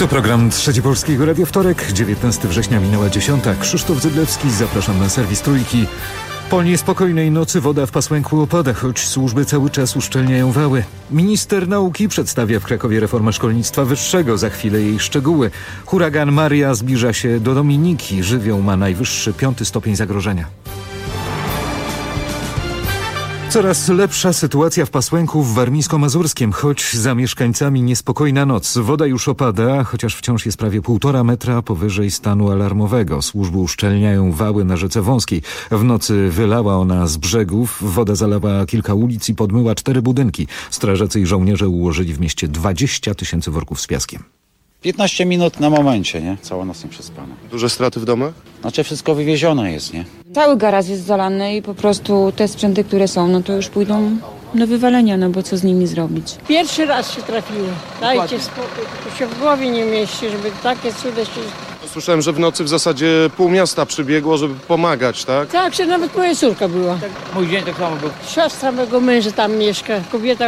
To program Trzeci Polskiego Radia Wtorek, 19 września minęła 10. Krzysztof Zydlewski, zapraszam na serwis Trójki. Po niespokojnej nocy woda w Pasłęku opada, choć służby cały czas uszczelniają wały. Minister nauki przedstawia w Krakowie reformę szkolnictwa wyższego, za chwilę jej szczegóły. Huragan Maria zbliża się do Dominiki, żywioł ma najwyższy 5. stopień zagrożenia. Coraz lepsza sytuacja w Pasłęku w Warmińsko-Mazurskiem, choć za mieszkańcami niespokojna noc. Woda już opada, chociaż wciąż jest prawie 1,5 metra powyżej stanu alarmowego. Służby uszczelniają wały na rzece Wąskiej. W nocy wylała ona z brzegów, woda zalała kilka ulic i podmyła 4 budynki. Strażacy i żołnierze ułożyli w mieście 20 000 worków z piaskiem. 15 minut na momencie, nie? Cała noc nie przespana. Duże straty w domach? Znaczy wszystko wywiezione jest, nie? Cały garaż jest zalany i po prostu te sprzęty, które są, no to już pójdą do wywalenia, no bo co z nimi zrobić? Pierwszy raz się trafiło. Dajcie spokój, tylko się w głowie nie mieści, żeby takie cuda się... Słyszałem, że w nocy w zasadzie pół miasta przybiegło, żeby pomagać, tak? Tak, że nawet moja córka była. Mój dzień tak samo był. Siostra mego męża tam mieszka, kobieta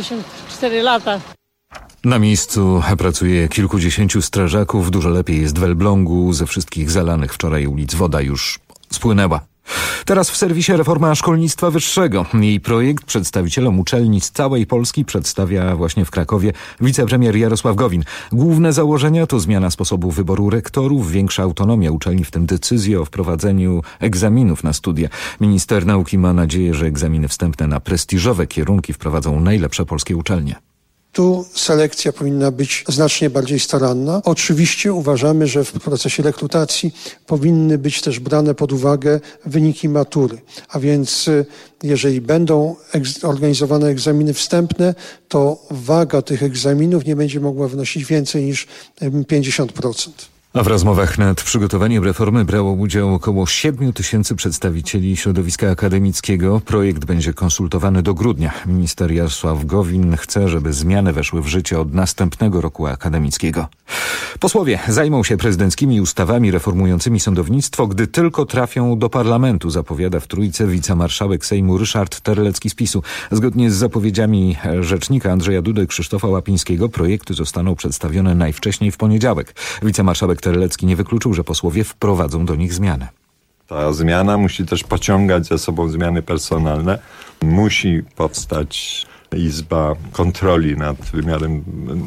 84 lata. Na miejscu pracuje kilkudziesięciu strażaków. Dużo lepiej jest w Elblągu. Ze wszystkich zalanych wczoraj ulic woda już spłynęła. Teraz w serwisie reforma szkolnictwa wyższego. Jej projekt przedstawicielom uczelni z całej Polski przedstawia właśnie w Krakowie wicepremier Jarosław Gowin. Główne założenia to zmiana sposobu wyboru rektorów, większa autonomia uczelni, w tym decyzje o wprowadzeniu egzaminów na studia. Minister nauki ma nadzieję, że egzaminy wstępne na prestiżowe kierunki wprowadzą najlepsze polskie uczelnie. Tu selekcja powinna być znacznie bardziej staranna. Oczywiście uważamy, że w procesie rekrutacji powinny być też brane pod uwagę wyniki matury. A więc jeżeli będą organizowane egzaminy wstępne, to waga tych egzaminów nie będzie mogła wynosić więcej niż 50%. A w rozmowach nad przygotowaniem reformy brało udział około 7 000 przedstawicieli środowiska akademickiego. Projekt będzie konsultowany do grudnia. Minister Jarosław Gowin chce, żeby zmiany weszły w życie od następnego roku akademickiego. Posłowie zajmą się prezydenckimi ustawami reformującymi sądownictwo, gdy tylko trafią do parlamentu, zapowiada w Trójce wicemarszałek Sejmu Ryszard Terlecki z PiS-u. Zgodnie z zapowiedziami rzecznika Andrzeja Dudy i Krzysztofa Łapińskiego projekty zostaną przedstawione najwcześniej w poniedziałek. Wicemarszałek Terlecki nie wykluczył, że posłowie wprowadzą do nich zmiany. Ta zmiana musi też pociągać za sobą zmiany personalne. Musi powstać Izba Kontroli nad wymiarem,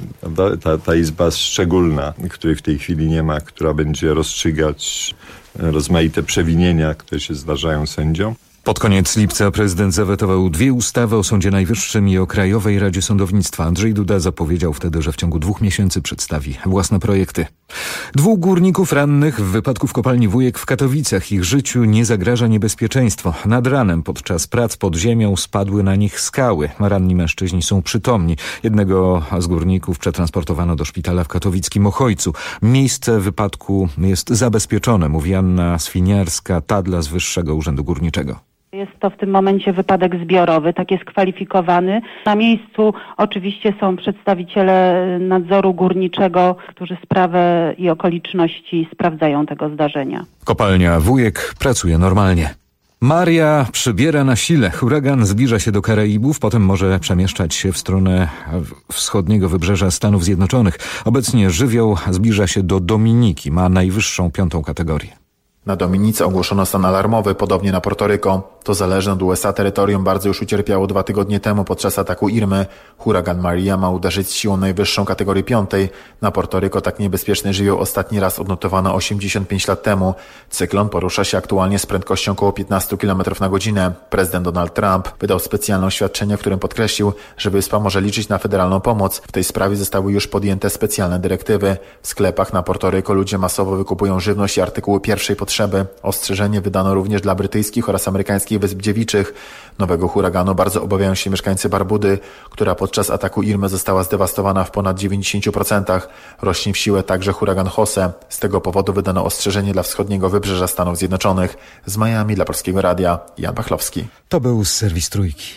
ta izba szczególna, której w tej chwili nie ma, która będzie rozstrzygać rozmaite przewinienia, które się zdarzają sędziom. Pod koniec lipca prezydent zawetował 2 ustawy o Sądzie Najwyższym i o Krajowej Radzie Sądownictwa. Andrzej Duda zapowiedział wtedy, że w ciągu 2 miesięcy przedstawi własne projekty. 2 górników rannych w wypadku w kopalni Wujek w Katowicach. Ich życiu nie zagraża niebezpieczeństwo. Nad ranem podczas prac pod ziemią spadły na nich skały. Ranni mężczyźni są przytomni. Jednego z górników przetransportowano do szpitala w katowickim Ochojcu. Miejsce wypadku jest zabezpieczone, mówi Anna Swiniarska-Tadla z Wyższego Urzędu Górniczego. Jest to w tym momencie wypadek zbiorowy, tak jest kwalifikowany. Na miejscu oczywiście są przedstawiciele nadzoru górniczego, którzy sprawę i okoliczności sprawdzają tego zdarzenia. Kopalnia Wujek pracuje normalnie. Maria przybiera na sile. Huragan zbliża się do Karaibów, potem może przemieszczać się w stronę wschodniego wybrzeża Stanów Zjednoczonych. Obecnie żywioł zbliża się do Dominiki, ma najwyższą 5. kategorię. Na Dominice ogłoszono stan alarmowy, podobnie na Portoryko. To zależne od USA terytorium bardzo już ucierpiało 2 tygodnie temu podczas ataku Irmy. Huragan Maria ma uderzyć z siłą najwyższą kategorii 5. Na Portoryko tak niebezpieczny żywioł ostatni raz odnotowano 85 lat temu. Cyklon porusza się aktualnie z prędkością około 15 km na godzinę. Prezydent Donald Trump wydał specjalne oświadczenie, w którym podkreślił, że wyspa może liczyć na federalną pomoc. W tej sprawie zostały już podjęte specjalne dyrektywy. W sklepach na Portoryko ludzie masowo wykupują żywność i artykuły pierwszej potrzeby. Ostrzeżenie wydano również dla brytyjskich oraz amerykańskich Wysp Dziewiczych. Nowego huraganu bardzo obawiają się mieszkańcy Barbudy, która podczas ataku Irmy została zdewastowana w ponad 90%. Rośnie w siłę także huragan Jose. Z tego powodu wydano ostrzeżenie dla wschodniego wybrzeża Stanów Zjednoczonych. Z Miami dla Polskiego Radia Jan Pachlowski. To był serwis Trójki.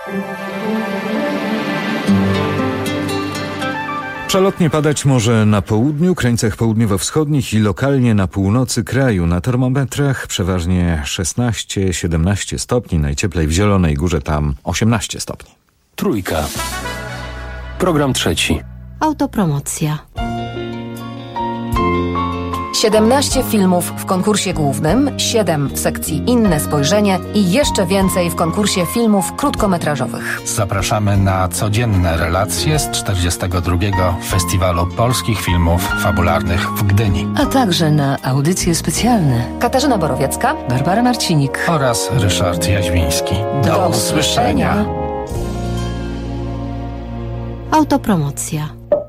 Przelotnie padać może na południu, krańcach południowo-wschodnich i lokalnie na północy kraju. Na termometrach przeważnie 16-17 stopni, najcieplej w Zielonej Górze, tam 18 stopni. Trójka. Program trzeci. Autopromocja. 17 filmów w konkursie głównym, 7 w sekcji Inne spojrzenie i jeszcze więcej w konkursie filmów krótkometrażowych. Zapraszamy na codzienne relacje z 42. Festiwalu Polskich Filmów Fabularnych w Gdyni. A także na audycje specjalne. Katarzyna Borowiecka, Barbara Marcinik Oraz Ryszard Jaźwiński. Do usłyszenia. Autopromocja.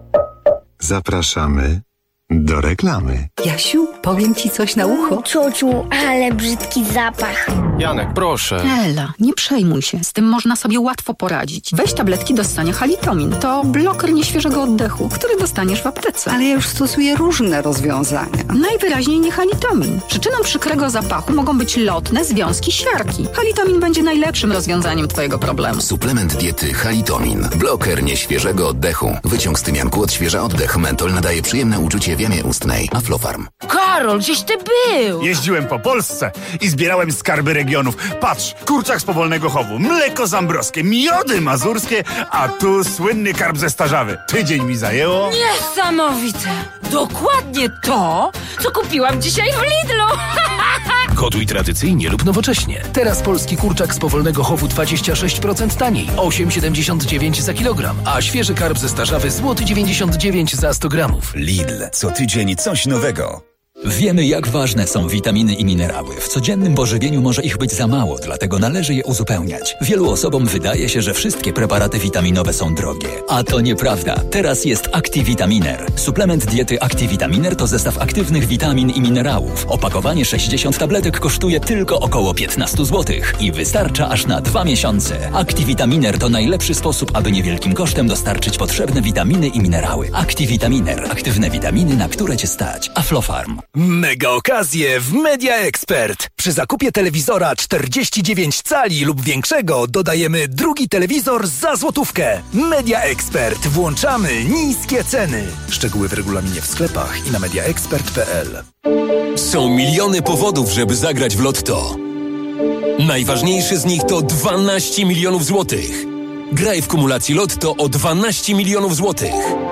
Zapraszamy do reklamy. Jasiu, powiem ci coś na ucho. Ciociu, ale brzydki zapach. Janek, proszę. Ela, nie przejmuj się. Z tym można sobie łatwo poradzić. Weź tabletki do ssania Halitomin. To bloker nieświeżego oddechu, który dostaniesz w aptece. Ale ja już stosuję różne rozwiązania. Najwyraźniej nie Halitomin. Przyczyną przykrego zapachu mogą być lotne związki siarki. Halitomin będzie najlepszym rozwiązaniem twojego problemu. Suplement diety Halitomin. Bloker nieświeżego oddechu. Wyciąg z tymianku odświeża oddech. Mentol nadaje przyjemne uczucie w jamie ustnej. Aflofarm. Karol, gdzieś ty był? Jeździłem po Polsce i zbierałem skarby regionów. Patrz, kurczak z Powolnego Chowu, mleko zambrowskie, miody mazurskie, a tu słynny karp ze Starzawy. Tydzień mi zajęło. Niesamowite! Dokładnie to, co kupiłam dzisiaj w Lidlu. Gotuj tradycyjnie lub nowocześnie. Teraz polski kurczak z Powolnego Chowu 26% taniej, 8,79 za kilogram, a świeży karp ze Starzawy złoty 99 za 100 gramów. Lidl. Co tydzień coś nowego. Wiemy, jak ważne są witaminy i minerały. W codziennym pożywieniu może ich być za mało, dlatego należy je uzupełniać. Wielu osobom wydaje się, że wszystkie preparaty witaminowe są drogie. A to nieprawda. Teraz jest Activitaminer. Suplement diety Activitaminer to zestaw aktywnych witamin i minerałów. Opakowanie 60 tabletek kosztuje tylko około 15 zł i wystarcza aż na 2 miesiące. Activitaminer to najlepszy sposób, aby niewielkim kosztem dostarczyć potrzebne witaminy i minerały. Activitaminer. Aktywne witaminy, na które Cię stać. Aflofarm. Mega okazje w Media Expert. Przy zakupie telewizora 49 cali lub większego dodajemy drugi telewizor za złotówkę. Media Expert. Włączamy niskie ceny. Szczegóły w regulaminie w sklepach i na mediaexpert.pl. Są miliony powodów, żeby zagrać w Lotto. Najważniejszy z nich to 12 milionów złotych. Graj w kumulacji Lotto o 12 milionów złotych.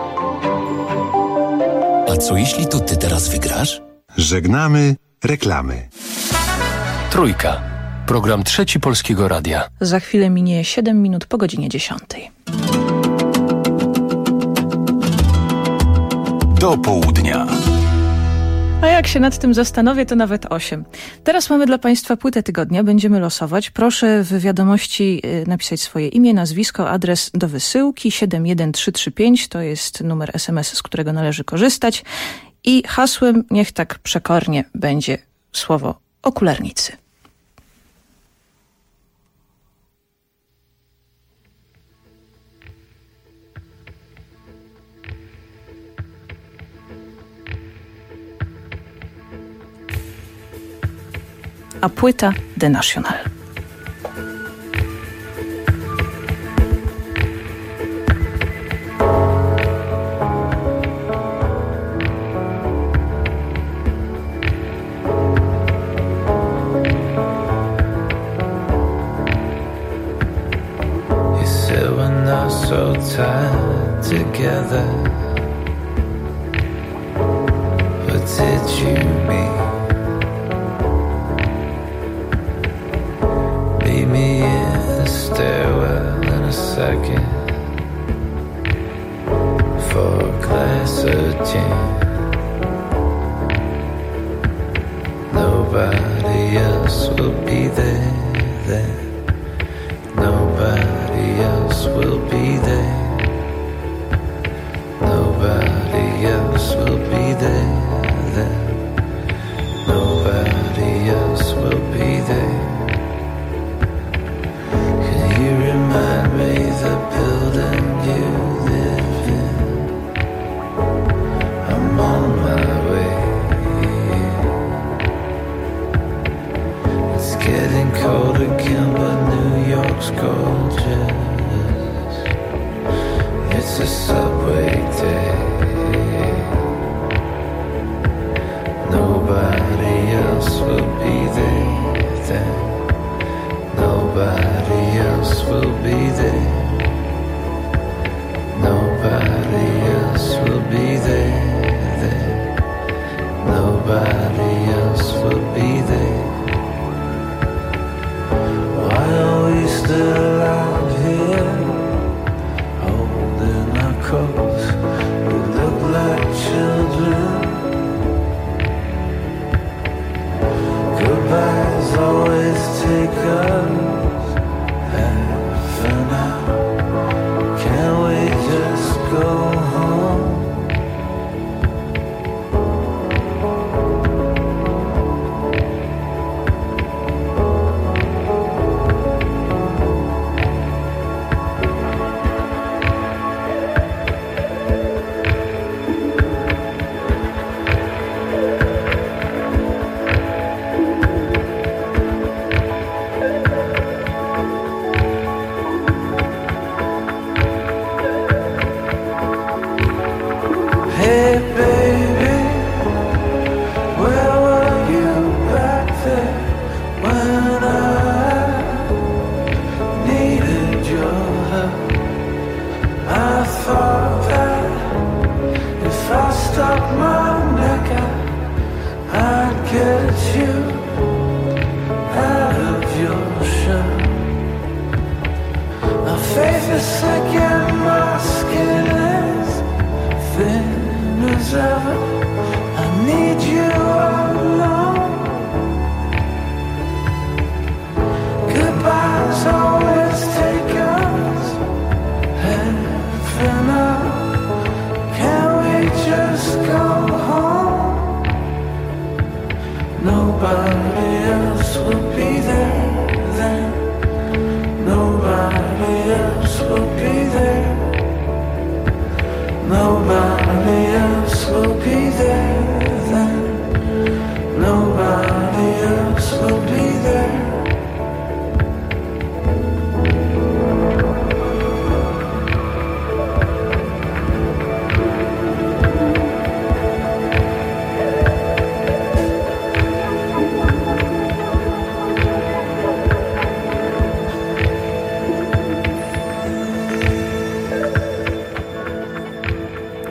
A co jeśli to ty teraz wygrasz? Żegnamy reklamy. Trójka. Program Trzeci Polskiego Radia. Za chwilę minie 7 minut po godzinie 10. Do południa. A jak się nad tym zastanowię, to nawet 8. Teraz mamy dla Państwa płytę tygodnia. Będziemy losować. Proszę w wiadomości napisać swoje imię, nazwisko, adres do wysyłki 71335. To jest numer SMS, z którego należy korzystać. I hasłem, niech tak przekornie będzie słowo okularnicy. A płyta The National. So tied together. What did you mean? Meet me in the stairwell in a second for a glass of gin. Nobody else will be there then. Nobody else will be there. Nobody else will be there then. Nobody else will be there. Can you remind me the building you live in? I'm on my way. It's getting cold again, but New York's gorgeous. It's a subway day. Nobody else will be there then. Nobody else will be there. Nobody else will be there then. Nobody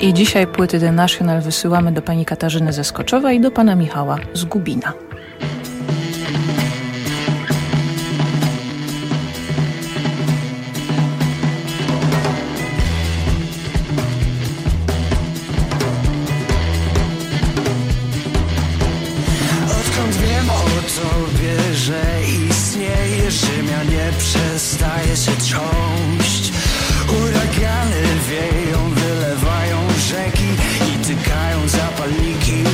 I dzisiaj płyty The National wysyłamy do pani Katarzyny ze Skoczowa i do pana Michała z Gubina. Odkąd wiem o tobie, że istniejesz, Ziemia nie przestaje się trząść. Uragany wieją, wylewają rzeki i tykają zapalniki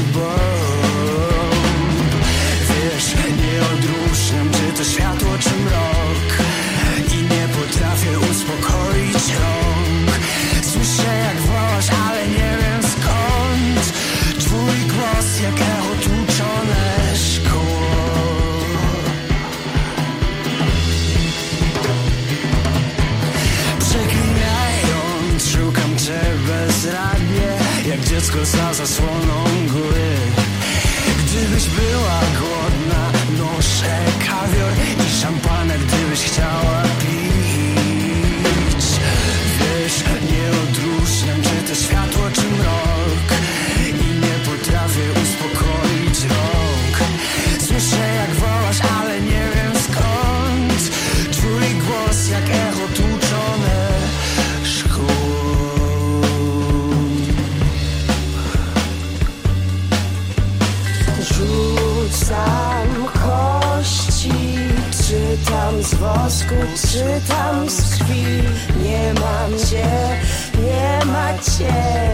bomb. Wiesz, nie odróżniam, czy to światło, czy mrok, i nie potrafię uspokoić rąk. Słyszę, jak wołasz, ale nie wiem skąd. Twój głos jak echo tłuczone szkło. Przeklinając, szukam cię bezradnie, jak dziecko za zasłoną góry. Gdybyś była głodna, noszę kawior i szampanę, gdybyś chciała pić. Wiesz, nie odróżniam, czy to światło, czy mrok, i nie potrafię uspokoić rąk. Słyszę, jak wołasz, ale nie wiem skąd. Twój głos jak echo tłuczone szkło. Rzucam kości, czytam z wosku, czytam z krwi. Nie mam cię, nie ma cię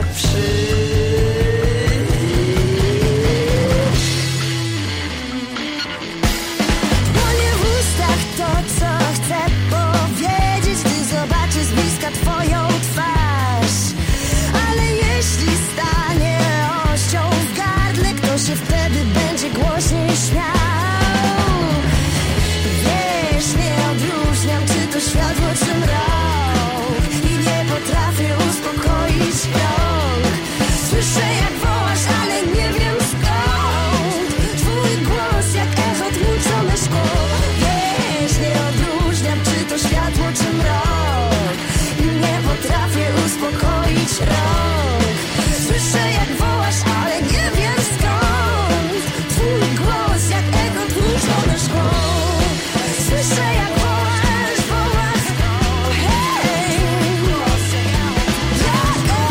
Płonie w ustach to, co chcę powiedzieć, gdy zobaczę z bliska twoją twarz. Ale jeśli stanie ością w gardle, kto się wtedy będzie głośniej śmiał? Wiesz, nie odróżniam, czy to światło, czy mrok, i nie potrafię uspokoić rąk. Słyszę, jak wołasz, ale nie wiem skąd. Twój głos jak echo tłuczone szkło. Wiesz, nie odróżniam, czy to światło, czy mrok, i nie potrafię uspokoić rąk. Słyszę, jak wołasz, ale nie wiem skąd. Twój głos jak echo tłuczone szkło. Słyszę, jak wołasz, wołasz, hej. Jak echo.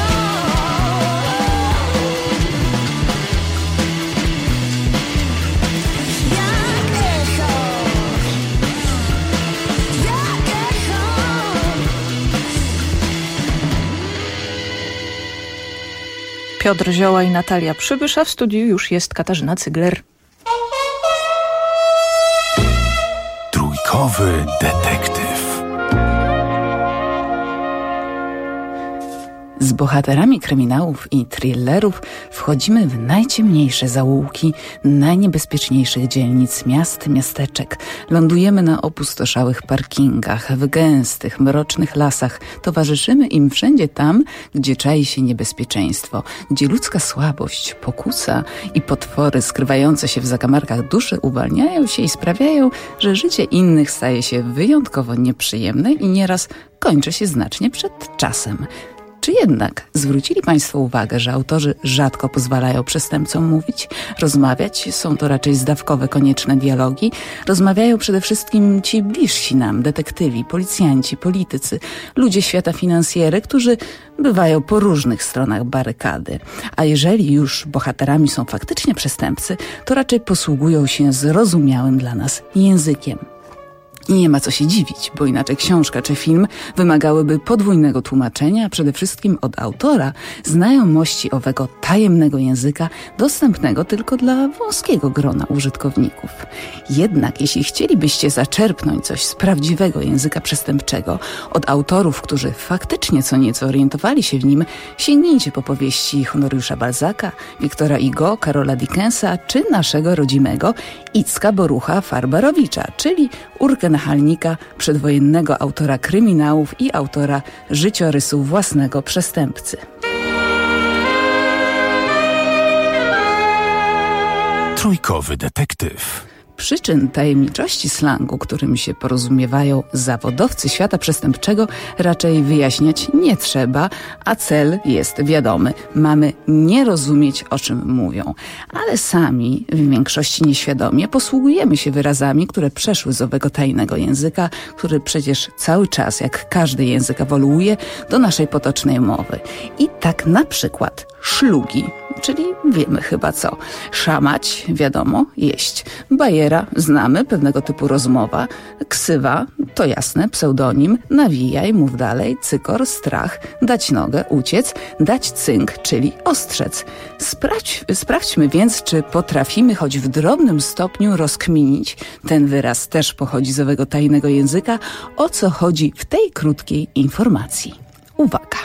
Jak echo. Jak echo. Piotr Zioła i Natalia Przybysz, a w studiu już jest Katarzyna Cygler. Trójkowy detektyw. Z bohaterami kryminałów i thrillerów wchodzimy w najciemniejsze zaułki najniebezpieczniejszych dzielnic miast, miasteczek. Lądujemy na opustoszałych parkingach, w gęstych, mrocznych lasach. Towarzyszymy im wszędzie tam, gdzie czai się niebezpieczeństwo, gdzie ludzka słabość, pokusa i potwory skrywające się w zakamarkach duszy uwalniają się i sprawiają, że życie innych staje się wyjątkowo nieprzyjemne i nieraz kończy się znacznie przed czasem. Czy jednak zwrócili Państwo uwagę, że autorzy rzadko pozwalają przestępcom mówić, rozmawiać? Są to raczej zdawkowe, konieczne dialogi. Rozmawiają przede wszystkim ci bliżsi nam, detektywi, policjanci, politycy, ludzie świata finansjery, którzy bywają po różnych stronach barykady. A jeżeli już bohaterami są faktycznie przestępcy, to raczej posługują się zrozumiałym dla nas językiem. I nie ma co się dziwić, bo inaczej książka czy film wymagałyby podwójnego tłumaczenia, a przede wszystkim od autora znajomości owego tajemnego języka, dostępnego tylko dla wąskiego grona użytkowników. Jednak jeśli chcielibyście zaczerpnąć coś z prawdziwego języka przestępczego od autorów, którzy faktycznie co nieco orientowali się w nim, sięgnijcie po powieści Honoriusza Balzaka, Wiktora Hugo, Karola Dickensa czy naszego rodzimego Icka Borucha Farbarowicza, czyli Urkę Nachalnika, przedwojennego autora kryminałów i autora życiorysu własnego przestępcy. Trójkowy detektyw. Przyczyn tajemniczości slangu, którym się porozumiewają zawodowcy świata przestępczego, raczej wyjaśniać nie trzeba, a cel jest wiadomy. Mamy nie rozumieć, o czym mówią. Ale sami, w większości nieświadomie, posługujemy się wyrazami, które przeszły z owego tajnego języka, który przecież cały czas, jak każdy język, ewoluuje do naszej potocznej mowy. I tak na przykład szlugi, czyli wiemy chyba co. Szamać, wiadomo, jeść. Bajera, znamy, pewnego typu rozmowa. Ksywa, to jasne, pseudonim. Nawijaj, mów dalej. Cykor, strach. Dać nogę, uciec. Dać cynk, czyli ostrzec. Sprawdźmy więc, czy potrafimy choć w drobnym stopniu rozkminić, ten wyraz też pochodzi z owego tajnego języka, o co chodzi w tej krótkiej informacji. Uwaga.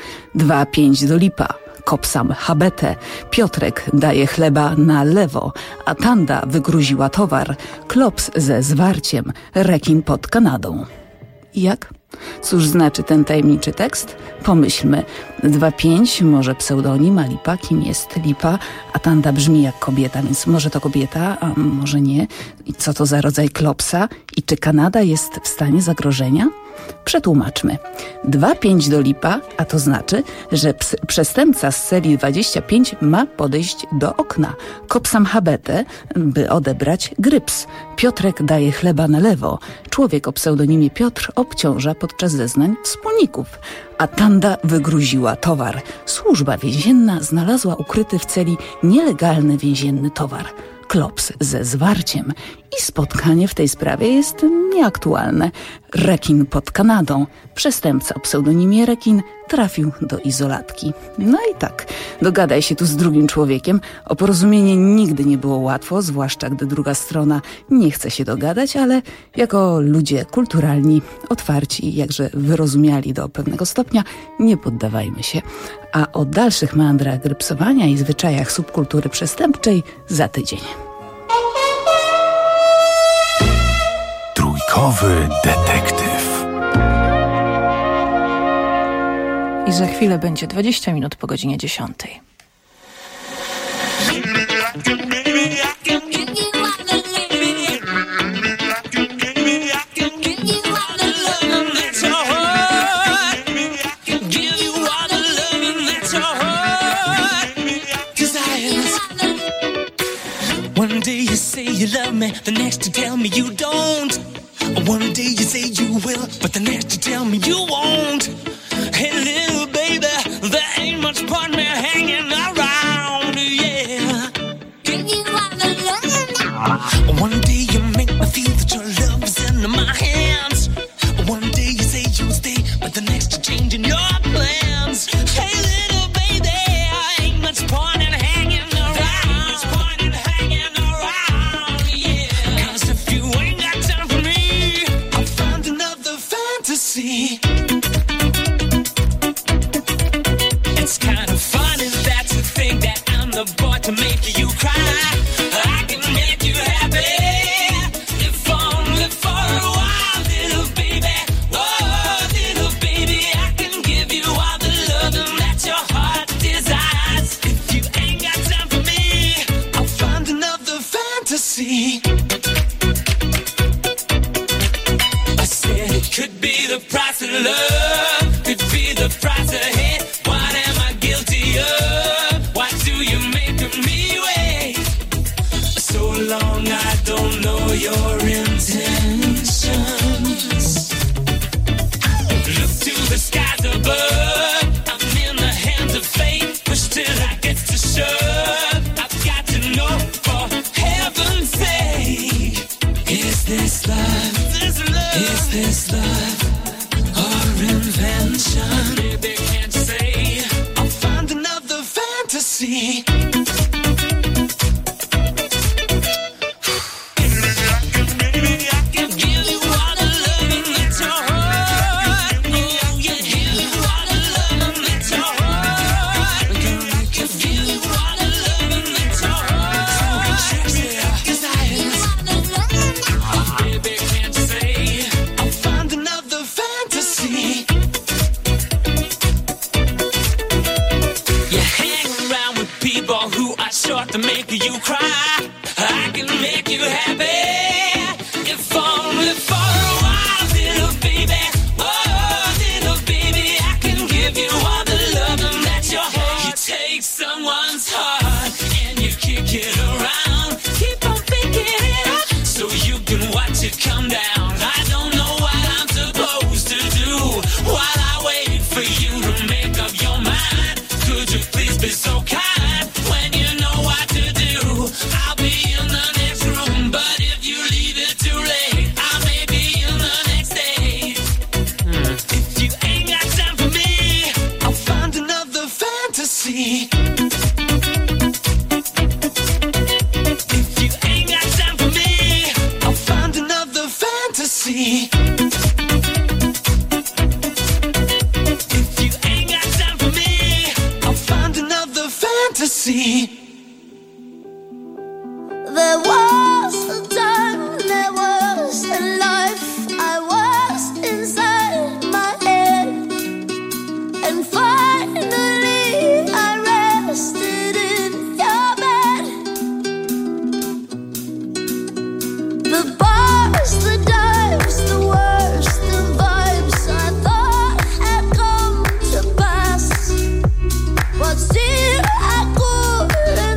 2,5 do lipa. Kopsam habetę, Piotrek daje chleba na lewo, a Tanda wygruziła towar, klops ze zwarciem, rekin pod Kanadą. Jak? Cóż znaczy ten tajemniczy tekst? Pomyślmy. 2,5 może pseudonim, a lipa kim jest lipa? A Tanda brzmi jak kobieta, więc może to kobieta, a może nie. I co to za rodzaj klopsa? I czy Kanada jest w stanie zagrożenia? Przetłumaczmy. 2,5 do lipa, a to znaczy, że przestępca z celi 25 ma podejść do okna. Kopsam habetę, by odebrać gryps. Piotrek daje chleba na lewo. Człowiek o pseudonimie Piotr obciąża podczas zeznań wspólników. A Tanda wygruziła towar. Służba więzienna znalazła ukryty w celi nielegalny więzienny towar. Klops ze zwarciem. I spotkanie w tej sprawie jest nieaktualne. Rekin pod Kanadą. Przestępca o pseudonimie Rekin trafił do izolatki. No i tak, dogadaj się tu z drugim człowiekiem. O porozumienie nigdy nie było łatwo, zwłaszcza gdy druga strona nie chce się dogadać, ale jako ludzie kulturalni, otwarci i jakże wyrozumiali do pewnego stopnia, nie poddawajmy się. A o dalszych meandrach grypsowania i zwyczajach subkultury przestępczej za tydzień. Trójkowy detektyw. I za chwilę będzie 20 minut po godzinie 10. One day you say you love me, the next you tell me you don't. One day you say you will, but the next you tell me you won't. Hey little baby, there ain't much point me hanging around, yeah. Give you all the love. One day you make me feel that your love is in my hands. One day you say you'll stay, but the next you're changing your plans. Hey little baby, ain't much point in hanging around. Ain't much point in hanging around, yeah. 'Cause if you ain't got time for me, I'll find another fantasy. It's kind of funny that you think that I'm the boy to make you cry. I can make you happy, if only for a while, little baby. Oh, little baby, I can give you all the loving that your heart desires. If you ain't got time for me, I'll find another fantasy. I said it could be the price of love, could be the price of hate. What am I guilty of? Why do you make me wait so long? I don't know your intentions. Look to the skies above, I'm in the hands of fate. Push till I get to shove, I've got to know for heaven's sake. Is this love? Is this love or invention? Baby, can't you say I'll find another fantasy? To make you cry, I can make you you happy. If only for a while, little baby. Oh, little baby, I can give you all the loving that your heart. You take someone's heart and you kick it around. Keep on picking it up so you can watch it come down. I don't know what I'm supposed to do while I wait for you to make up your mind. Could you please be so kind when you know what to do? I'll be in the next room, but if you leave it too late, I may be in the next day. If you ain't got time for me, I'll find another fantasy. If you ain't got time for me, I'll find another fantasy. If you ain't got time for me, I'll find another fantasy. There was a time, there was a life. I was inside my head, and finally I rested in your bed. The bars, the dives, the worst, the vibes I thought had come to pass, but still I couldn't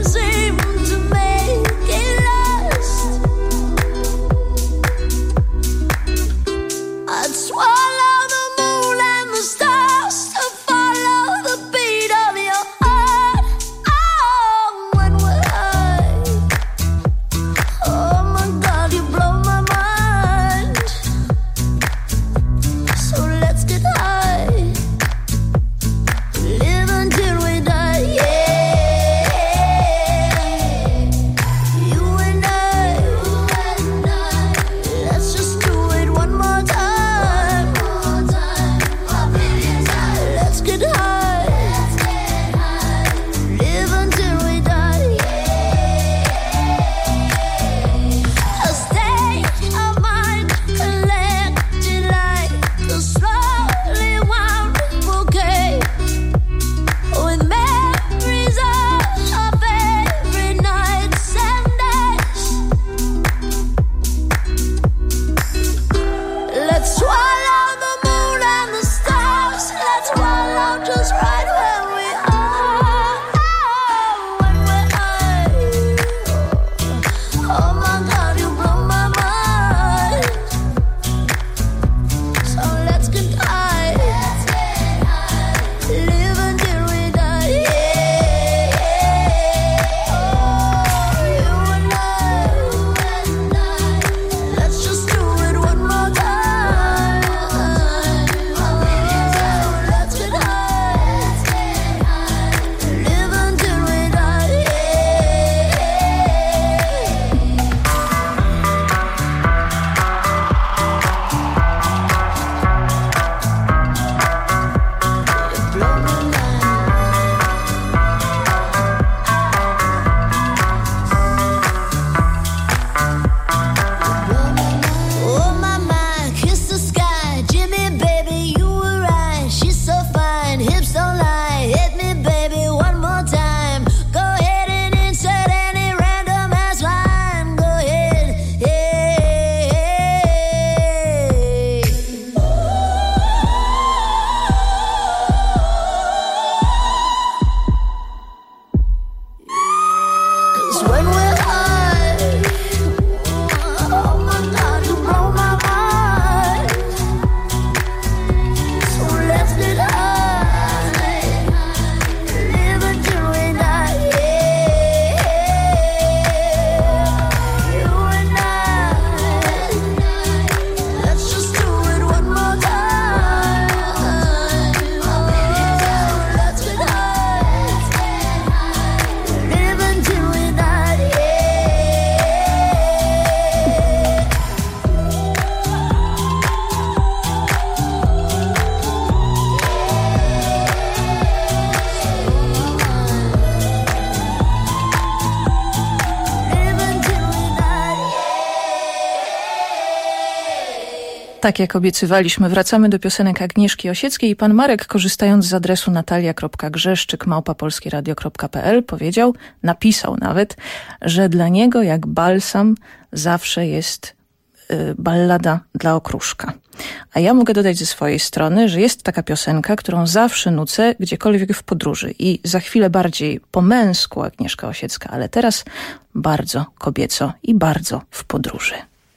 Tak jak obiecywaliśmy, wracamy do piosenek Agnieszki Osieckiej i pan Marek, korzystając z adresu natalia.grzeszczyk@polskieradio.pl napisał nawet, że dla niego jak balsam zawsze jest ballada dla okruszka. A ja mogę dodać ze swojej strony, że jest taka piosenka, którą zawsze nucę gdziekolwiek w podróży i za chwilę bardziej po męsku Agnieszka Osiecka, ale teraz bardzo kobieco i bardzo w podróży.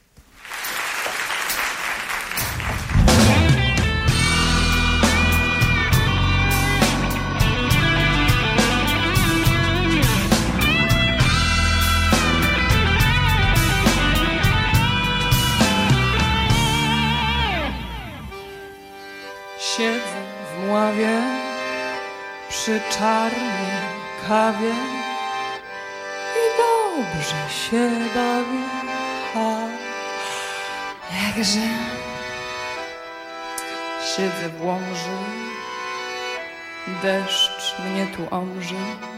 Siedzę w mławie przy czarnej kawie i dobrze się bawię, a jakże siedzę w łomży, deszcz mnie tu omży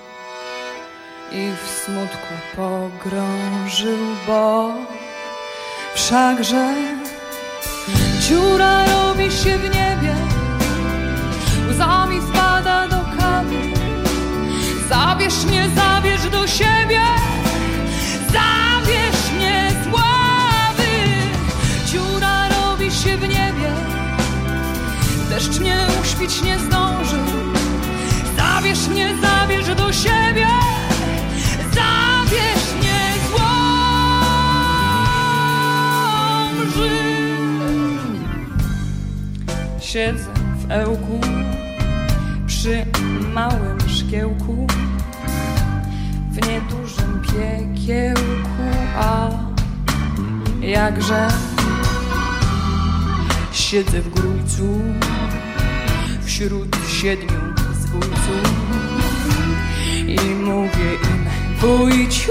i w smutku pogrążył, bo wszakże dziura robi się w niebie, łzami wpada do kawy. Zabierz mnie, zabierz do siebie, zabierz mnie z ławy. Dziura robi się w niebie, deszcz mnie uśpić nie zdąży. Zabierz mnie, zabierz do siebie, zabierz mnie z łomży. Siedzę w ełku przy małym szkiełku, w niedużym piekiełku, a jakże siedzę w grójcu wśród 7 zbójców i mówię im bójciu,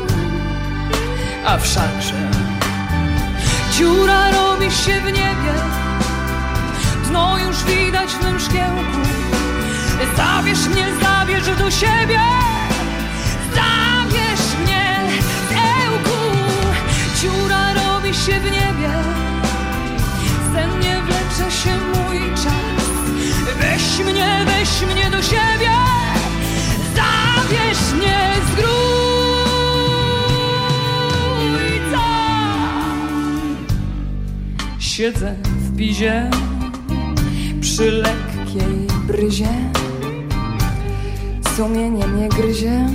a wszakże dziura robi się w niebie, dno już widać w mym szkiełku. Zabierz mnie, zabierz do siebie, zabierz mnie z ełku. Dziura robi się w niebie, sennie wlecze się mój czas. Weź mnie do siebie, zabierz mnie z grójca. Siedzę w pizie przy lekkiej bryzie, sumienie mnie gryzie,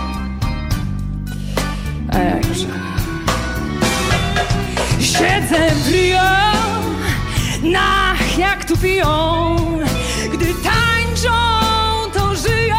a jakże siedzę w Rio, nach jak tu piją, gdy tańczą to żyją,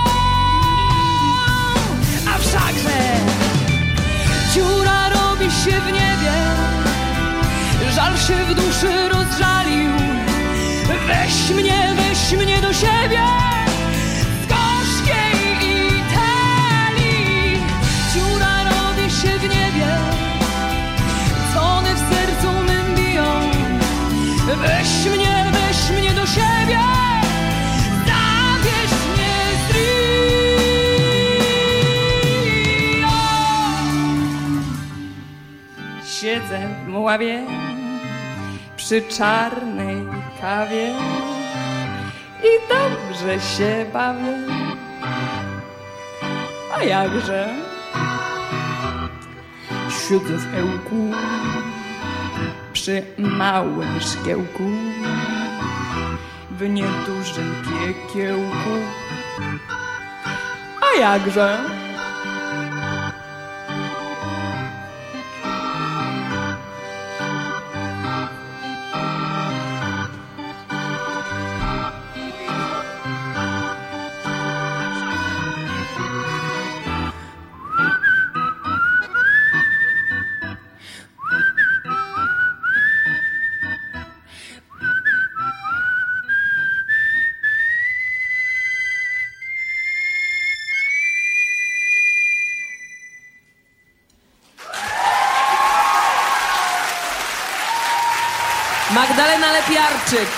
a wszakże dziura robi się w niebie, żal się w duszy rozżalił. Weź mnie do siebie z gorzkiej Italii. Dziura robi się w niebie, dzwony w sercu mym biją. Weź mnie do siebie, zabierz mnie z Rio. Siedzę w mławie przy czarnej kawie i dobrze się bawię, a jakże siedzę w ełku przy małym szkiełku, w niedużym piekiełku, a jakże Magdalena Lepiarczyk.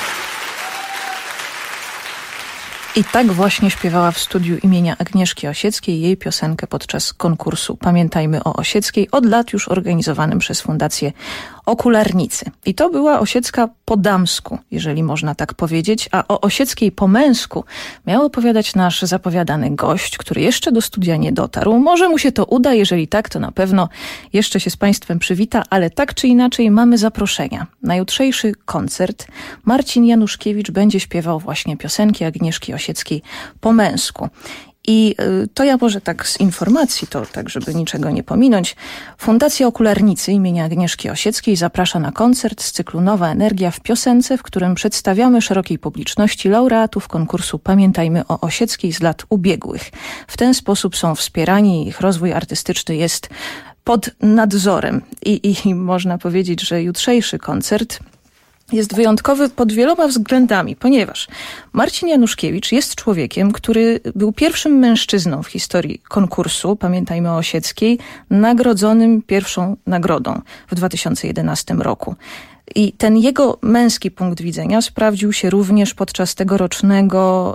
I tak właśnie śpiewała w studiu imienia Agnieszki Osieckiej jej piosenkę podczas konkursu Pamiętajmy o Osieckiej, od lat już organizowanym przez Fundację okularnicy. I to była Osiecka po damsku, jeżeli można tak powiedzieć, a o Osieckiej po męsku miał opowiadać nasz zapowiadany gość, który jeszcze do studia nie dotarł. Może mu się to uda, jeżeli tak, to na pewno jeszcze się z Państwem przywita, ale tak czy inaczej mamy zaproszenia. Na jutrzejszy koncert Marcin Januszkiewicz będzie śpiewał właśnie piosenki Agnieszki Osieckiej po męsku. I to ja może tak z informacji, to tak, żeby niczego nie pominąć. Fundacja Okularnicy imienia Agnieszki Osieckiej zaprasza na koncert z cyklu Nowa Energia w piosence, w którym przedstawiamy szerokiej publiczności laureatów konkursu Pamiętajmy o Osieckiej z lat ubiegłych. W ten sposób są wspierani, ich rozwój artystyczny jest pod nadzorem. I można powiedzieć, że jutrzejszy koncert jest wyjątkowy pod wieloma względami, ponieważ Marcin Januszkiewicz jest człowiekiem, który był pierwszym mężczyzną w historii konkursu Pamiętajmy o Osieckiej, nagrodzonym pierwszą nagrodą w 2011 roku. I ten jego męski punkt widzenia sprawdził się również podczas tegorocznego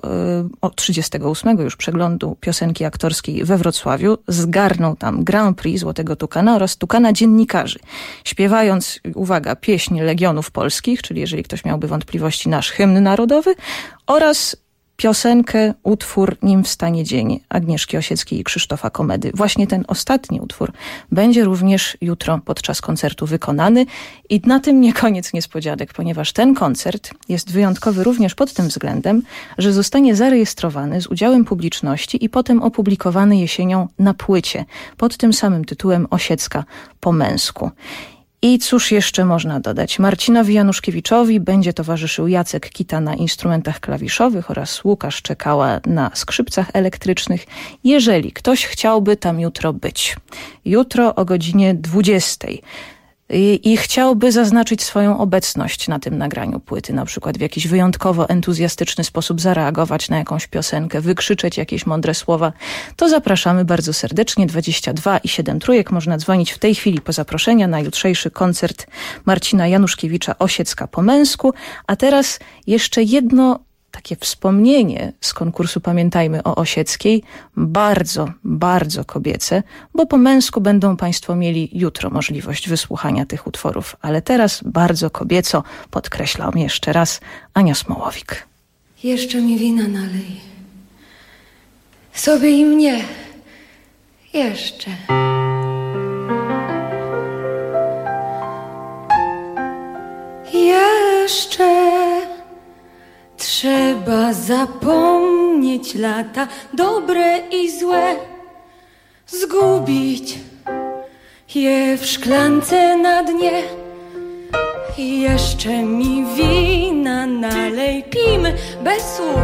38 już przeglądu piosenki aktorskiej we Wrocławiu. Zgarnął tam Grand Prix Złotego Tukana oraz Tukana Dziennikarzy. Śpiewając, uwaga, pieśń Legionów Polskich, czyli jeżeli ktoś miałby wątpliwości, nasz hymn narodowy, oraz piosenkę, utwór Nim wstanie dzień Agnieszki Osieckiej i Krzysztofa Komedy. Właśnie ten ostatni utwór będzie również jutro podczas koncertu wykonany i na tym nie koniec niespodzianek, ponieważ ten koncert jest wyjątkowy również pod tym względem, że zostanie zarejestrowany z udziałem publiczności i potem opublikowany jesienią na płycie pod tym samym tytułem Osiecka po męsku. I cóż jeszcze można dodać? Marcinowi Januszkiewiczowi będzie towarzyszył Jacek Kita na instrumentach klawiszowych oraz Łukasz Czekała na skrzypcach elektrycznych, jeżeli ktoś chciałby tam jutro być. Jutro o godzinie 20. I chciałby zaznaczyć swoją obecność na tym nagraniu płyty, na przykład w jakiś wyjątkowo entuzjastyczny sposób zareagować na jakąś piosenkę, wykrzyczeć jakieś mądre słowa, to zapraszamy bardzo serdecznie. 22 i 7 trójek. Można dzwonić w tej chwili po zaproszenia na jutrzejszy koncert Marcina Januszkiewicza Osiecka po męsku. A teraz jeszcze jedno takie wspomnienie z konkursu Pamiętajmy o Osieckiej, bardzo, bardzo kobiece, bo po męsku będą Państwo mieli jutro możliwość wysłuchania tych utworów. Ale teraz bardzo kobieco, podkreślam jeszcze raz, Ania Smołowik. Jeszcze mi wina nalej, sobie i mnie, jeszcze. Jeszcze. Trzeba zapomnieć lata dobre i złe, zgubić je w szklance na dnie. I jeszcze mi wina nalej, pijmy bez słów.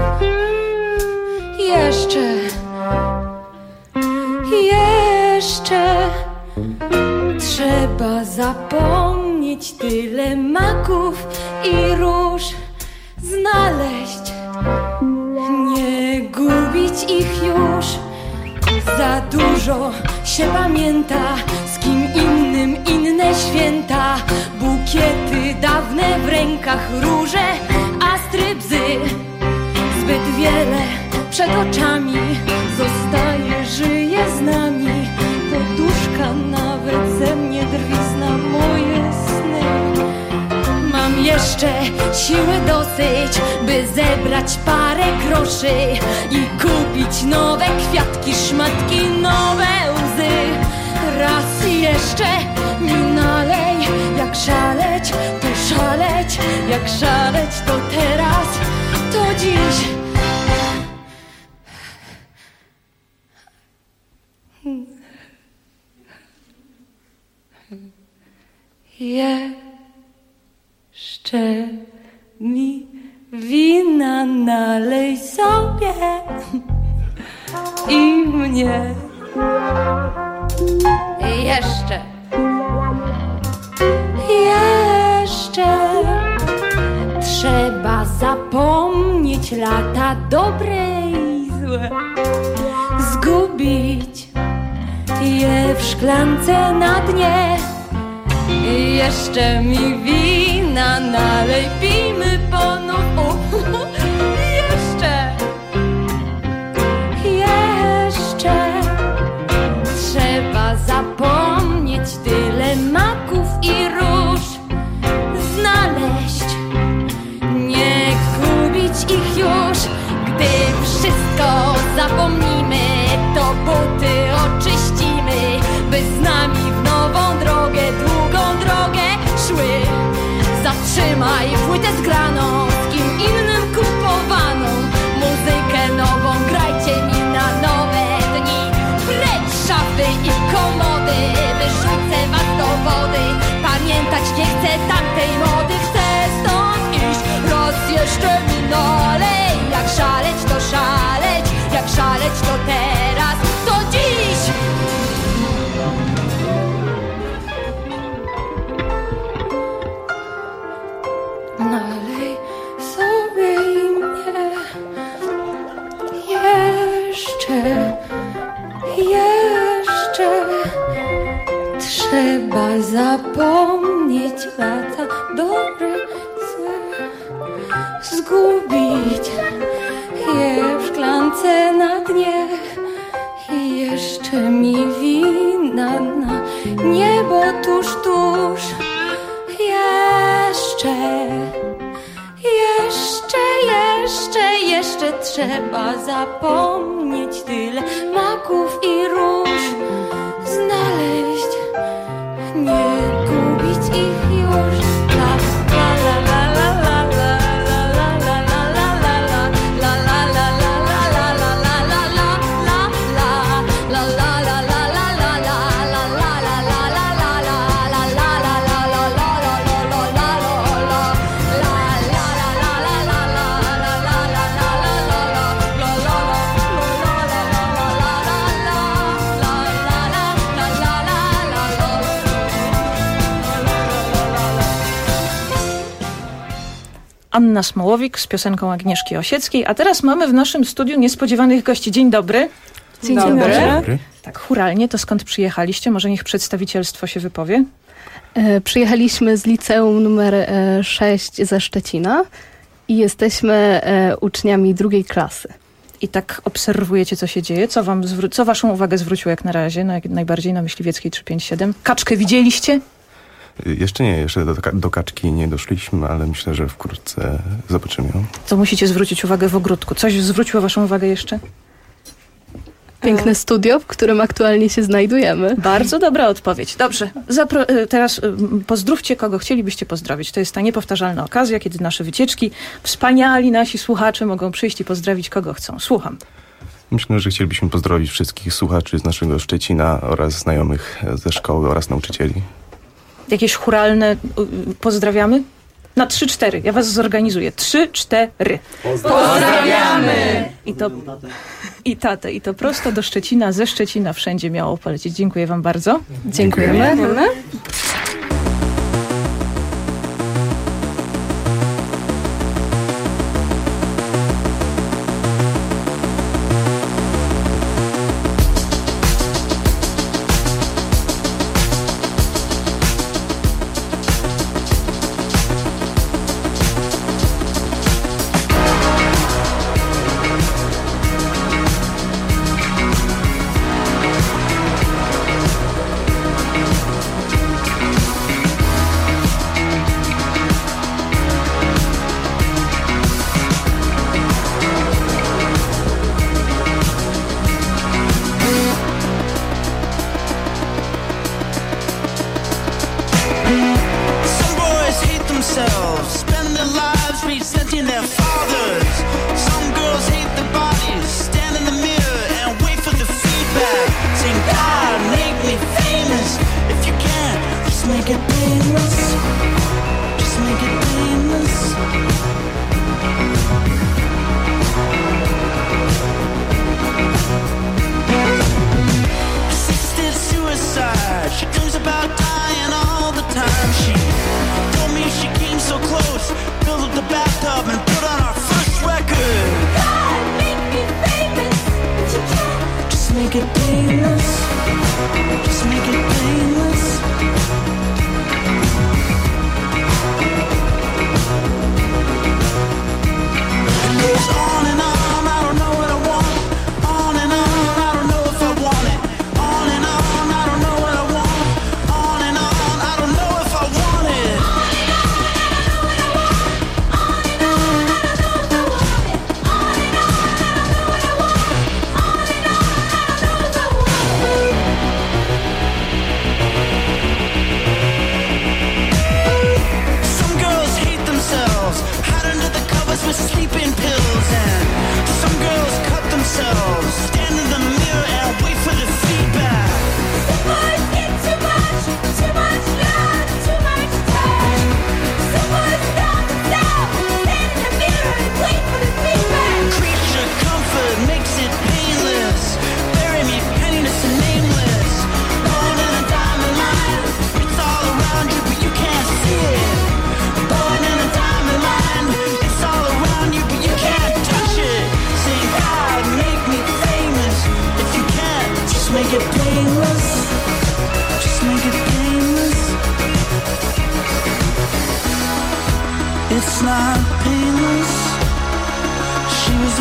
Jeszcze trzeba zapomnieć tyle maków i róż, znaleźć, nie gubić ich już. Za dużo się pamięta, z kim innym inne święta. Bukiety dawne w rękach, róże, astry, bzy. Zbyt wiele przed oczami zostaje, żyje z nami. Poduszka nawet ze mnie drwi, zna moje sny. Mam jeszcze siły dosyć, by zebrać parę groszy i kupić nowe kwiatki, szmatki, nowe łzy. Raz jeszcze mi nalej, jak szaleć, to szaleć, jak szaleć, to teraz, to dziś. Jeszcze mi wina nalej sobie i mnie. Jeszcze trzeba zapomnieć lata dobre i złe, zgubić je w szklance na dnie. Jeszcze mi wina nalej, pijmy ponów. Jeszcze trzeba zapomnieć tyle maków i róż, wszystko zapomnimy, to buty oczyścimy, by z nami w nową drogę, długą drogę szły. Zatrzymaj płytę zgraną, z kim innym kupowaną, muzykę nową grajcie mi na nowe dni. Precz szafy i komody, wyrzucę was do wody. Pamiętać nie chcę tamtej mody, chcę stąd iść. Raz jeszcze mi nalej, jak szaleć to szaleć, jak szaleć to teraz, to dziś. Nalej sobie mnie jeszcze. Trzeba zapomnieć lata dobre, złe, zgubić je w szklance na dnie. I jeszcze mi wina na niebo tuż, tuż. Jeszcze trzeba zapomnieć tyle maków i róż, znaleźć, nie gubić ich już. La la la la la la la la la la la la la la la la Anna Smołowik z piosenką Agnieszki Osieckiej, a teraz mamy w naszym studiu niespodziewanych gości. Dzień dobry. Dzień dobry. Tak churalnie, to skąd przyjechaliście? Może niech przedstawicielstwo się wypowie? Przyjechaliśmy z liceum numer 6 ze Szczecina i jesteśmy uczniami 2. klasy. I tak obserwujecie, co się dzieje? Co waszą uwagę zwróciło jak na razie, najbardziej na Myśliwieckiej 357? Kaczkę widzieliście? Jeszcze nie, jeszcze do kaczki nie doszliśmy, ale myślę, że wkrótce zobaczymy ją. To musicie zwrócić uwagę w ogródku. Coś zwróciło waszą uwagę jeszcze? Piękne studio, w którym aktualnie się znajdujemy. Bardzo dobra odpowiedź. Dobrze, teraz pozdrówcie, kogo chcielibyście pozdrowić. To jest ta niepowtarzalna okazja, kiedy nasze wycieczki, wspaniali nasi słuchacze mogą przyjść i pozdrowić kogo chcą. Słucham. Myślę, że chcielibyśmy pozdrowić wszystkich słuchaczy z naszego Szczecina oraz znajomych ze szkoły oraz nauczycieli. Jakieś churalne pozdrawiamy? Na 3-4. Ja was zorganizuję. 3-4. Pozdrawiamy! I tatę. I to prosto do Szczecina, ze Szczecina wszędzie miało polecieć. Dziękuję wam bardzo. Dziękujemy.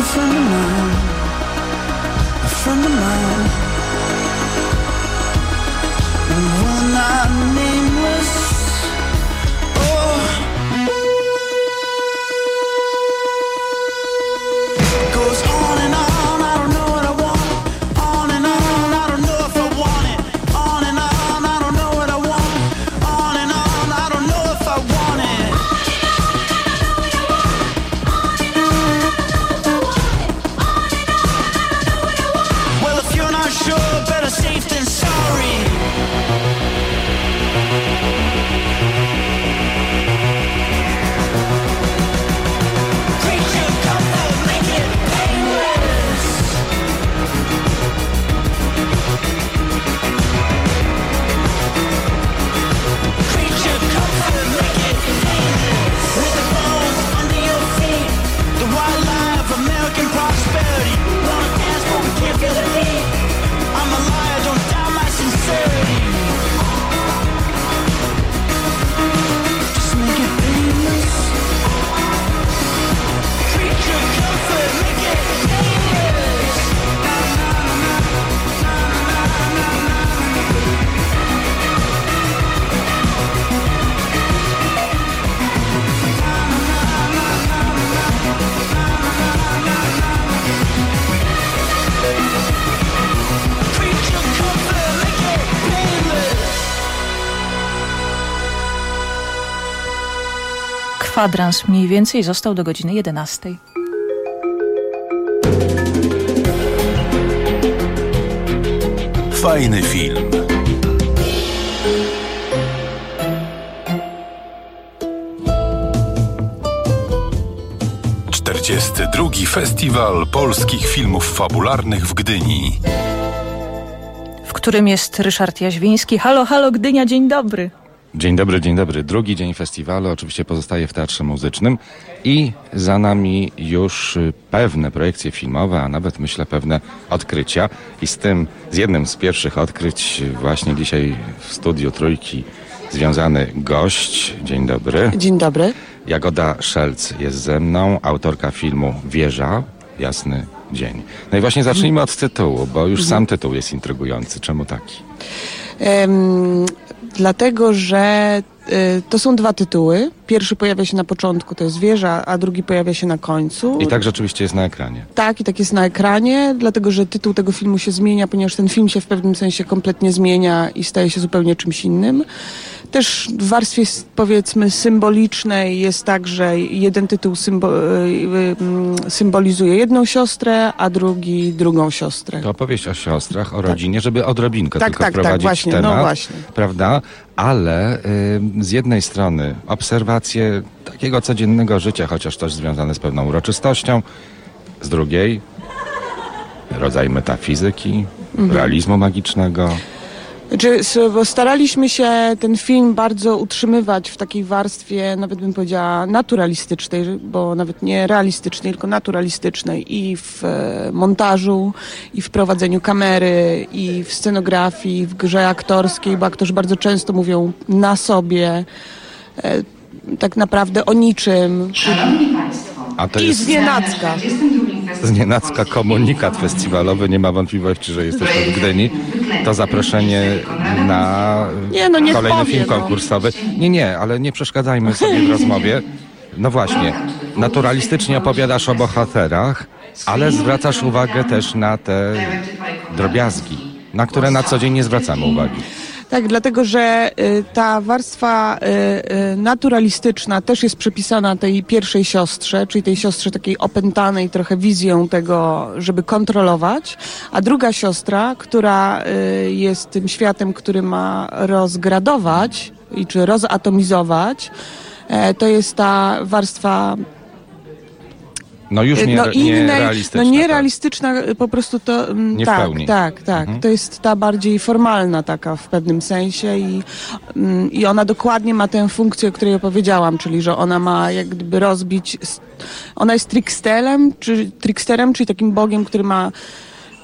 friend of mine. And we're not nameless. Oh, it goes on and on. I don't know what I want. On and on. I don't know if I want it. On and on. I don't know what I want. On and on. I don't know if I want it. Well, if you're not sure, better safe than sorry. Creature comfort, make it painless. Creature comfort, make it painless. With the bones under your feet, the wildlife, American prosperity. Wanna dance but we can't feel the beat. I'm a liar, don't doubt my sincerity. Just make it painless. Creature comfort, make it painless. Creature comfort, make it painless. Kwadrans mniej więcej został do godziny 11. Fajny film. XLII Festiwal Polskich Filmów Fabularnych w Gdyni. W którym jest Ryszard Jaźwiński. Halo, halo Gdynia, dzień dobry. Dzień dobry, dzień dobry. Drugi dzień festiwalu oczywiście pozostaje w Teatrze Muzycznym i za nami już pewne projekcje filmowe, a nawet myślę pewne odkrycia. I z jednym z pierwszych odkryć właśnie dzisiaj w studiu Trójki związany gość. Dzień dobry. Dzień dobry. Jagoda Szelc jest ze mną, autorka filmu Wieża, Jasny Dzień. No i właśnie zacznijmy od tytułu, bo już sam tytuł jest intrygujący. Czemu taki? Dlatego, że to są dwa tytuły. Pierwszy pojawia się na początku, to jest Wieża, a drugi pojawia się na końcu. I tak rzeczywiście jest na ekranie. Tak, i tak jest na ekranie, dlatego, że tytuł tego filmu się zmienia, ponieważ ten film się w pewnym sensie kompletnie zmienia i staje się zupełnie czymś innym. Też w warstwie, powiedzmy, symbolicznej jest tak, że jeden tytuł symbolizuje jedną siostrę, a drugi drugą siostrę. To opowieść o siostrach, o rodzinie, żeby odrobinkę tylko tak, wprowadzić właśnie, temat, no właśnie. Prawda? Ale z jednej strony obserwacje takiego codziennego życia, chociaż też związane z pewną uroczystością, z drugiej rodzaj metafizyki, realizmu magicznego. Bo staraliśmy się ten film bardzo utrzymywać w takiej warstwie, nawet bym powiedziała naturalistycznej, bo nawet nie realistycznej, tylko naturalistycznej i w montażu, i w prowadzeniu kamery, i w scenografii, w grze aktorskiej, bo aktorzy bardzo często mówią na sobie, tak naprawdę o niczym. A to I jest znienacka. Komunikat festiwalowy, nie ma wątpliwości, że jesteśmy w Gdyni. To zaproszenie na kolejny film konkursowy. Nie, ale nie przeszkadzajmy sobie w rozmowie. No właśnie, naturalistycznie opowiadasz o bohaterach, ale zwracasz uwagę też na te drobiazgi, na które na co dzień nie zwracamy uwagi. Tak, dlatego, że ta warstwa naturalistyczna też jest przypisana tej pierwszej siostrze, czyli tej siostrze takiej opętanej trochę wizją tego, żeby kontrolować, a druga siostra, która jest tym światem, który ma rozgradować czy rozatomizować, to jest ta warstwa no już nierealistyczna. No nierealistyczna, po prostu to... Nie tak, w pełni. Tak. To jest ta bardziej formalna taka w pewnym sensie i ona dokładnie ma tę funkcję, o której opowiedziałam, czyli że ona ma jak gdyby rozbić... Ona jest tricksterem, czyli takim bogiem, który ma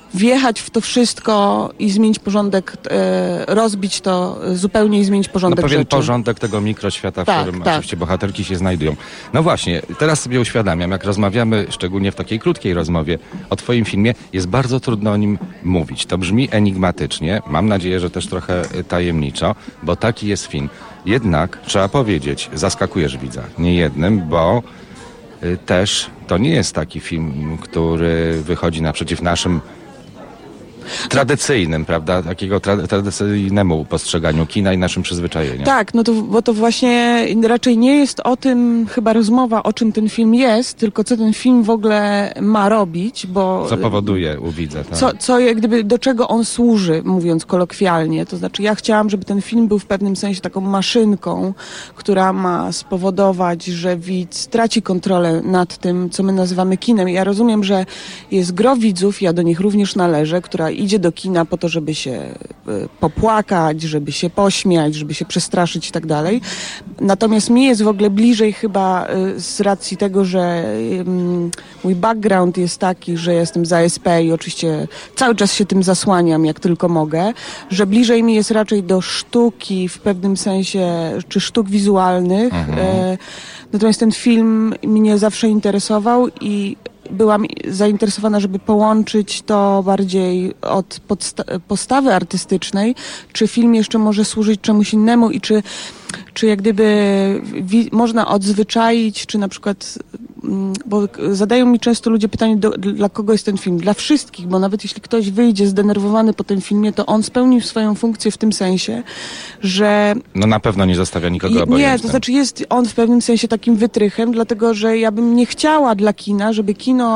wjechać w to wszystko i zmienić porządek, rozbić to zupełnie i zmienić porządek pewien rzeczy. porządek tego mikroświata, w którym oczywiście bohaterki się znajdują. No właśnie, teraz sobie uświadamiam, jak rozmawiamy, szczególnie w takiej krótkiej rozmowie o twoim filmie, jest bardzo trudno o nim mówić. To brzmi enigmatycznie, mam nadzieję, że też trochę tajemniczo, bo taki jest film. Jednak, trzeba powiedzieć, zaskakujesz widza, nie jednym, bo też to nie jest taki film, który wychodzi naprzeciw naszym tradycyjnym, prawda, takiego tradycyjnemu postrzeganiu kina i naszym przyzwyczajeniom. Tak, no to, bo to właśnie raczej nie jest o tym chyba rozmowa, o czym ten film jest, tylko co ten film w ogóle ma robić, bo... Co powoduje u widza, tak? Co jak gdyby, do czego on służy, mówiąc kolokwialnie. To znaczy ja chciałam, żeby ten film był w pewnym sensie taką maszynką, która ma spowodować, że widz traci kontrolę nad tym, co my nazywamy kinem. Ja rozumiem, że jest gro widzów, ja do nich również należę, która idzie do kina po to, żeby się popłakać, żeby się pośmiać, żeby się przestraszyć i tak dalej. Natomiast mi jest w ogóle bliżej chyba z racji tego, że mój background jest taki, że jestem z ASP i oczywiście cały czas się tym zasłaniam, jak tylko mogę, że bliżej mi jest raczej do sztuki w pewnym sensie, czy sztuk wizualnych. Natomiast ten film mnie zawsze interesował i byłam zainteresowana, żeby połączyć to bardziej od postawy artystycznej, czy film jeszcze może służyć czemuś innemu i czy jak gdyby można odzwyczaić, czy na przykład, bo zadają mi często ludzie pytanie, dla kogo jest ten film? Dla wszystkich, bo nawet jeśli ktoś wyjdzie zdenerwowany po tym filmie, to on spełnił swoją funkcję w tym sensie, że... No na pewno nie zostawia nikogo obojętnym. Nie, to znaczy jest on w pewnym sensie takim wytrychem, dlatego że ja bym nie chciała dla kina, żeby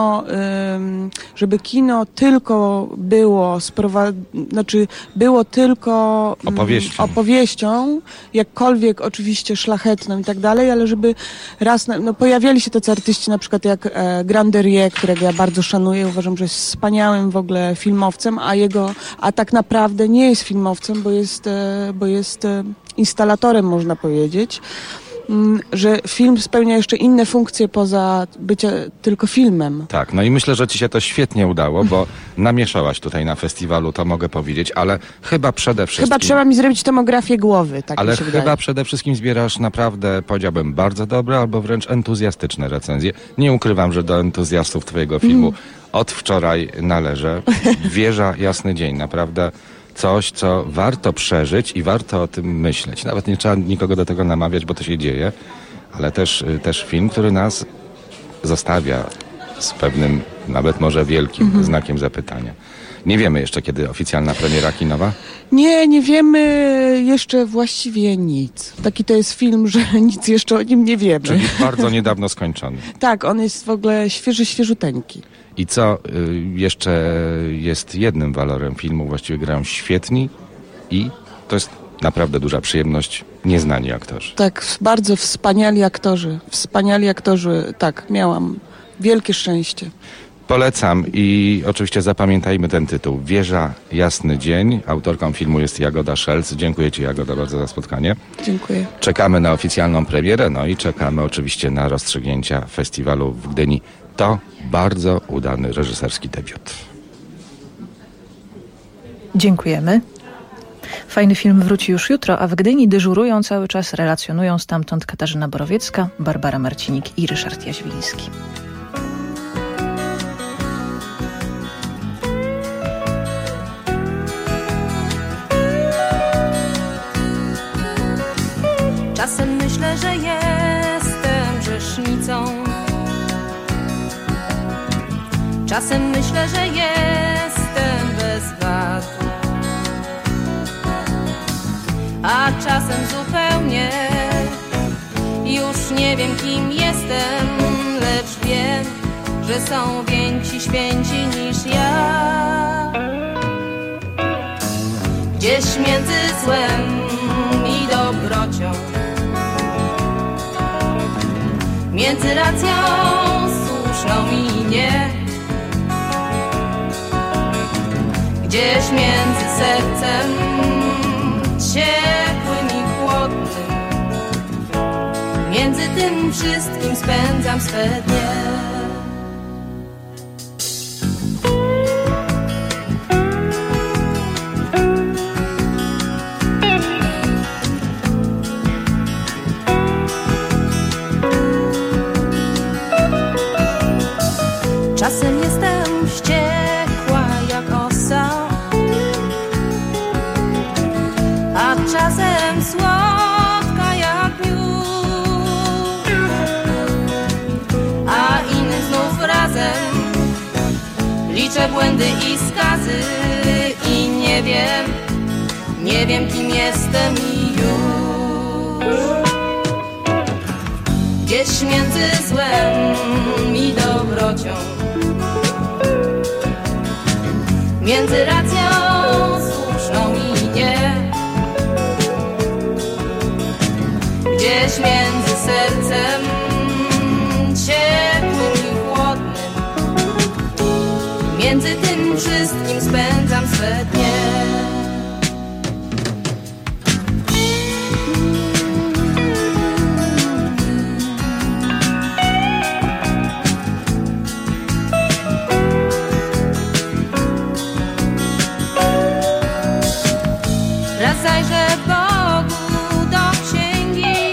kino tylko było było tylko opowieścią, jakkolwiek oczywiście szlachetną i tak dalej, ale żeby raz, pojawiali się tacy artyści, na przykład jak Granderier, którego ja bardzo szanuję, uważam, że jest wspaniałym w ogóle filmowcem, a tak naprawdę nie jest filmowcem, bo jest instalatorem, można powiedzieć, że film spełnia jeszcze inne funkcje poza bycia tylko filmem. Tak, no i myślę, że ci się to świetnie udało, bo namieszałaś tutaj na festiwalu, to mogę powiedzieć, ale chyba przede wszystkim... Chyba trzeba mi zrobić tomografię głowy, tak ale mi się wydaje. Chyba przede wszystkim zbierasz naprawdę, powiedziałbym, bardzo dobre albo wręcz entuzjastyczne recenzje. Nie ukrywam, że do entuzjastów twojego filmu od wczoraj należę. Wieża, jasny dzień, naprawdę... Coś, co warto przeżyć i warto o tym myśleć. Nawet nie trzeba nikogo do tego namawiać, bo to się dzieje, ale też film, który nas zostawia z pewnym, nawet może wielkim znakiem zapytania. Nie wiemy jeszcze, kiedy oficjalna premiera kinowa? Nie wiemy jeszcze właściwie nic. Taki to jest film, że nic jeszcze o nim nie wiemy. Czyli bardzo niedawno skończony. Tak, on jest w ogóle świeżuteńki. I co jeszcze jest jednym walorem filmu, właściwie grają świetni i to jest naprawdę duża przyjemność, nieznani aktorzy. Tak, bardzo wspaniali aktorzy, tak, miałam wielkie szczęście. Polecam i oczywiście zapamiętajmy ten tytuł. Wieża, jasny dzień. Autorką filmu jest Jagoda Szelc. Dziękuję ci, Jagoda, bardzo za spotkanie. Dziękuję. Czekamy na oficjalną premierę, no i czekamy oczywiście na rozstrzygnięcia festiwalu w Gdyni. To bardzo udany reżyserski debiut. Dziękujemy. Fajny film wróci już jutro, a w Gdyni dyżurują cały czas, relacjonują stamtąd Katarzyna Borowiecka, Barbara Marcinik i Ryszard Jaźwiński. Czasem myślę, że jestem grzesznicą. Czasem myślę, że jestem bez wad. A czasem zupełnie już nie wiem, kim jestem, lecz wiem, że są więksi, święci niż ja. Gdzieś między złem i dobrocią, między racją słuszną i nie, gdzieś między sercem ciepłym i chłodnym, między tym wszystkim spędzam swe dnie. wściekła jak osa, a czasem słodka jak miód, a inny znów razem liczę błędy i skazy i nie wiem kim jestem i już. Gdzieś między złem i dobrocią, między racją słuszną i nie, gdzieś między sercem ciepłym i chłodnym, między tym wszystkim spędzam swe dnie. Raz zajrzę Bogu do księgi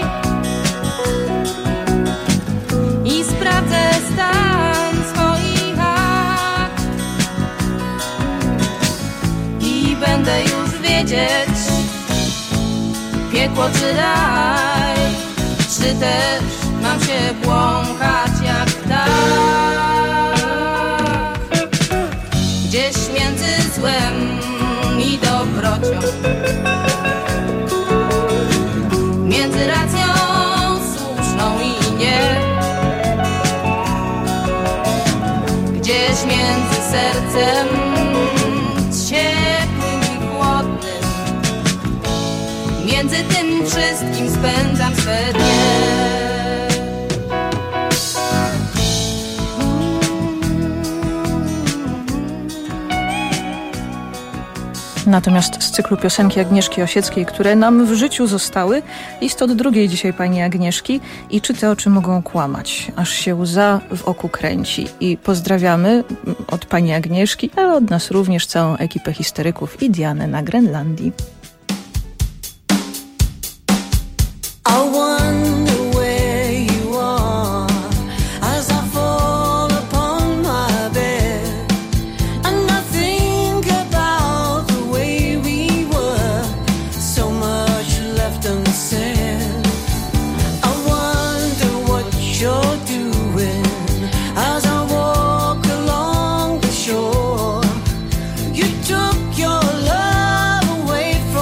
i sprawdzę stan swoich akt i będę już wiedzieć, piekło czy raj, czy też mam się błąkać jak ptak. Gdzieś między złem i dobrocią, między racją słuszną i nie, gdzieś między sercem ciepłym i chłodnym, między tym wszystkim spędzam swe dnie. Natomiast z cyklu piosenki Agnieszki Osieckiej, które nam w życiu zostały, list od drugiej dzisiaj pani Agnieszki i czy te oczy mogą kłamać, aż się łza w oku kręci. I pozdrawiamy od pani Agnieszki, ale od nas również całą ekipę historyków i Dianę na Grenlandii. Took your love away from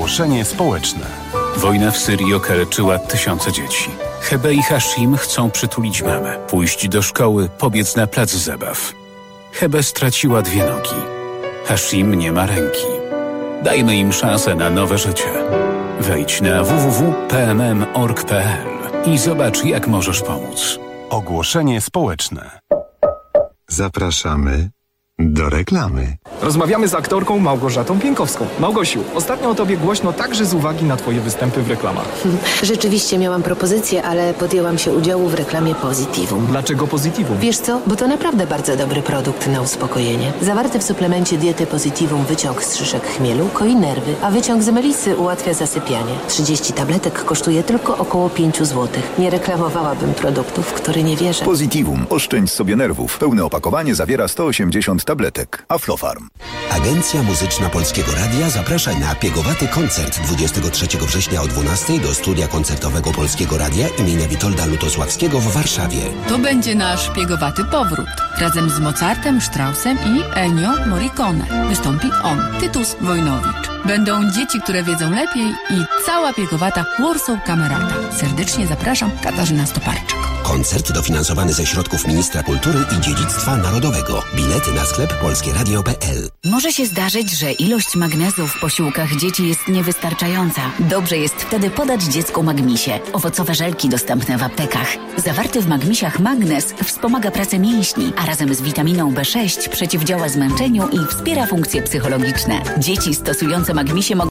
Ogłoszenie społeczne. Wojna w Syrii okaleczyła tysiące dzieci. Hebe i Hashim chcą przytulić mamę, pójść do szkoły, pobiec na plac zabaw. Hebe straciła 2 nogi. Hashim nie ma ręki. Dajmy im szansę na nowe życie. Wejdź na www.pmm.org.pl i zobacz, jak możesz pomóc. Ogłoszenie społeczne. Zapraszamy do reklamy. Rozmawiamy z aktorką Małgorzatą Pienkowską. Małgosiu, ostatnio o tobie głośno także z uwagi na twoje występy w reklamach. Rzeczywiście miałam propozycję, ale podjęłam się udziału w reklamie Positivum. Dlaczego Positivum? Wiesz co? Bo to naprawdę bardzo dobry produkt na uspokojenie. Zawarty w suplemencie diety Positivum wyciąg z szyszek chmielu koi nerwy, a wyciąg z melisy ułatwia zasypianie. 30 tabletek kosztuje tylko około 5 zł. Nie reklamowałabym produktów, w które nie wierzę. Positivum. Oszczędź sobie nerwów. Pełne opakowanie zawiera 180 tabletek. Aflofarm. Agencja Muzyczna Polskiego Radia zaprasza na piegowaty koncert 23 września o 12 do studia koncertowego Polskiego Radia imienia Witolda Lutosławskiego w Warszawie. To będzie nasz piegowaty powrót. Razem z Mozartem, Straussem i Ennio Morricone. Wystąpi on, Tytus Wojnowicz. Będą dzieci, które wiedzą lepiej i cała piegowata Warsaw Kamerata. Serdecznie zapraszam, Katarzyna Stoparczyk. Koncert dofinansowany ze środków Ministra Kultury i Dziedzictwa Narodowego. Bilety na sklep polskieradio.pl. Może się zdarzyć, że ilość magnezu w posiłkach dzieci jest niewystarczająca. Dobrze jest wtedy podać dziecku Magmisie. Owocowe żelki dostępne w aptekach. Zawarty w Magmisiach magnez wspomaga pracę mięśni, a razem z witaminą B6 przeciwdziała zmęczeniu i wspiera funkcje psychologiczne. Dzieci stosujące Magmisie mogą